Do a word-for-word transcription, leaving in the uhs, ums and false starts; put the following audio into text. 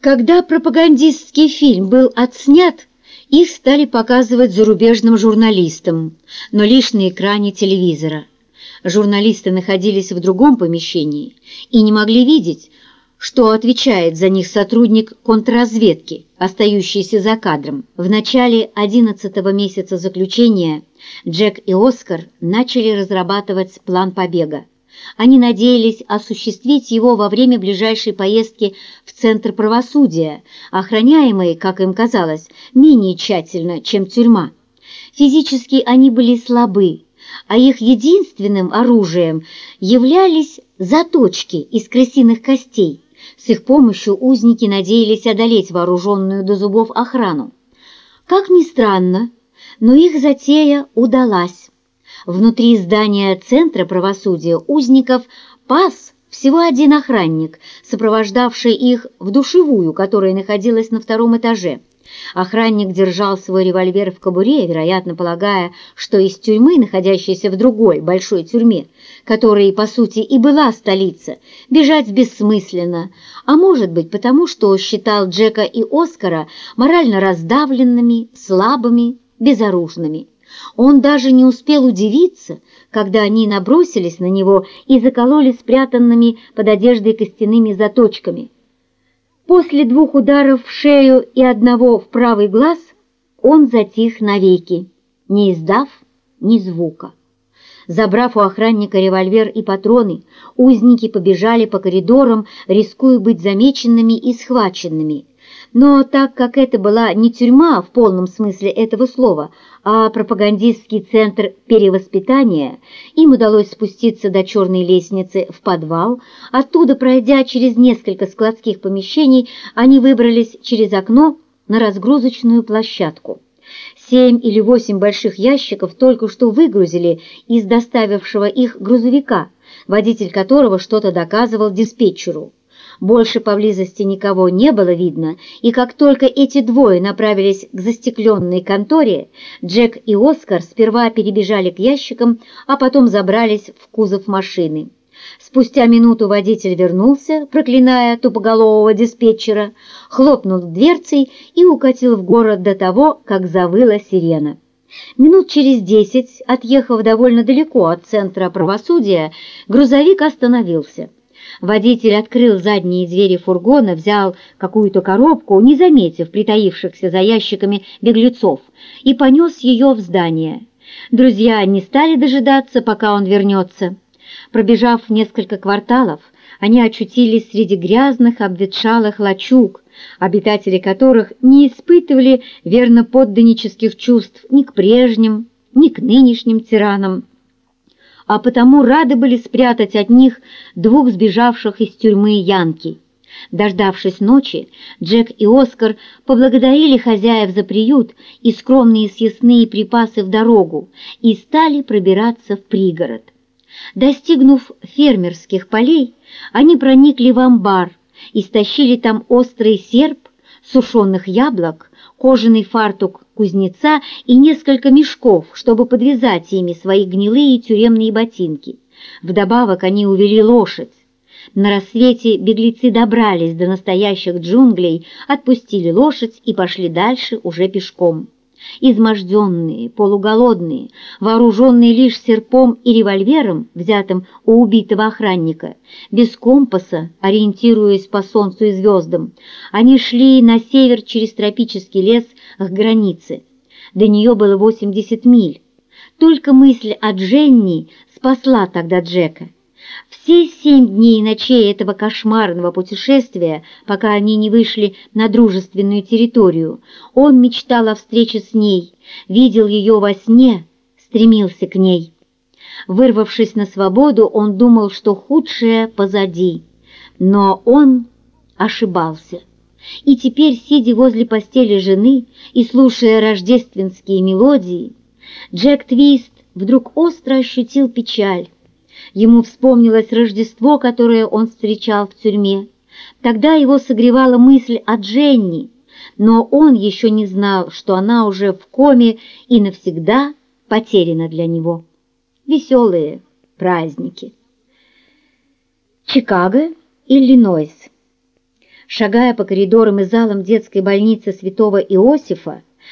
Когда пропагандистский фильм был отснят, их стали показывать зарубежным журналистам, но лишь на экране телевизора. Журналисты находились в другом помещении и не могли видеть, что отвечает за них сотрудник контрразведки, остающийся за кадром. В начале одиннадцатого месяца заключения Джек и Оскар начали разрабатывать план побега. Они надеялись осуществить его во время ближайшей поездки в Центр правосудия, охраняемой, как им казалось, менее тщательно, чем тюрьма. Физически они были слабы, а их единственным оружием являлись заточки из крысиных костей. С их помощью узники надеялись одолеть вооруженную до зубов охрану. Как ни странно, но их затея удалась. Внутри здания Центра правосудия узников пас всего один охранник, сопровождавший их в душевую, которая находилась на втором этаже. Охранник держал свой револьвер в кобуре, вероятно, полагая, что из тюрьмы, находящейся в другой большой тюрьме, которой, по сути, и была столица, бежать бессмысленно, а может быть, потому что считал Джека и Оскара морально раздавленными, слабыми, безоружными. Он даже не успел удивиться, когда они набросились на него и закололи спрятанными под одеждой костяными заточками. После двух ударов в шею и одного в правый глаз он затих навеки, не издав ни звука. Забрав у охранника револьвер и патроны, узники побежали по коридорам, рискуя быть замеченными и схваченными. Но так как это была не тюрьма в полном смысле этого слова, а пропагандистский центр перевоспитания, им удалось спуститься до черной лестницы в подвал. Оттуда, пройдя через несколько складских помещений, они выбрались через окно на разгрузочную площадку. Семь или восемь больших ящиков только что выгрузили из доставившего их грузовика, водитель которого что-то доказывал диспетчеру. Больше поблизости никого не было видно, и как только эти двое направились к застекленной конторе, Джек и Оскар сперва перебежали к ящикам, а потом забрались в кузов машины. Спустя минуту водитель вернулся, проклиная тупоголового диспетчера, хлопнул дверцей и укатил в город до того, как завыла сирена. Минут через десять, отъехав довольно далеко от Центра правосудия, грузовик остановился. Водитель открыл задние двери фургона, взял какую-то коробку, не заметив притаившихся за ящиками беглецов, и понес ее в здание. Друзья не стали дожидаться, пока он вернется. Пробежав несколько кварталов, они очутились среди грязных, обветшалых лачуг, обитатели которых не испытывали верноподданнических чувств ни к прежним, ни к нынешним тиранам, а потому рады были спрятать от них двух сбежавших из тюрьмы янки. Дождавшись ночи, Джек и Оскар поблагодарили хозяев за приют и скромные съестные припасы в дорогу и стали пробираться в пригород. Достигнув фермерских полей, они проникли в амбар и стащили там острый серп, сушеных яблок, кожаный фартук кузнеца и несколько мешков, чтобы подвязать ими свои гнилые тюремные ботинки. Вдобавок они увели лошадь. На рассвете беглецы добрались до настоящих джунглей, отпустили лошадь и пошли дальше уже пешком. Изможденные, полуголодные, вооруженные лишь серпом и револьвером, взятым у убитого охранника, без компаса, ориентируясь по солнцу и звездам, они шли на север через тропический лес к границе. До нее было восемьдесят миль. Только мысль о Дженни спасла тогда Джека. Все семь дней и ночей этого кошмарного путешествия, пока они не вышли на дружественную территорию, он мечтал о встрече с ней, видел ее во сне, стремился к ней. Вырвавшись на свободу, он думал, что худшее позади, но он ошибался. И теперь, сидя возле постели жены и слушая рождественские мелодии, Джек Твист вдруг остро ощутил печаль. Ему вспомнилось Рождество, которое он встречал в тюрьме. Тогда его согревала мысль о Дженни, но он еще не знал, что она уже в коме и навсегда потеряна для него. Веселые праздники. Чикаго, Иллинойс. Шагая по коридорам и залам детской больницы Святого Иосифа,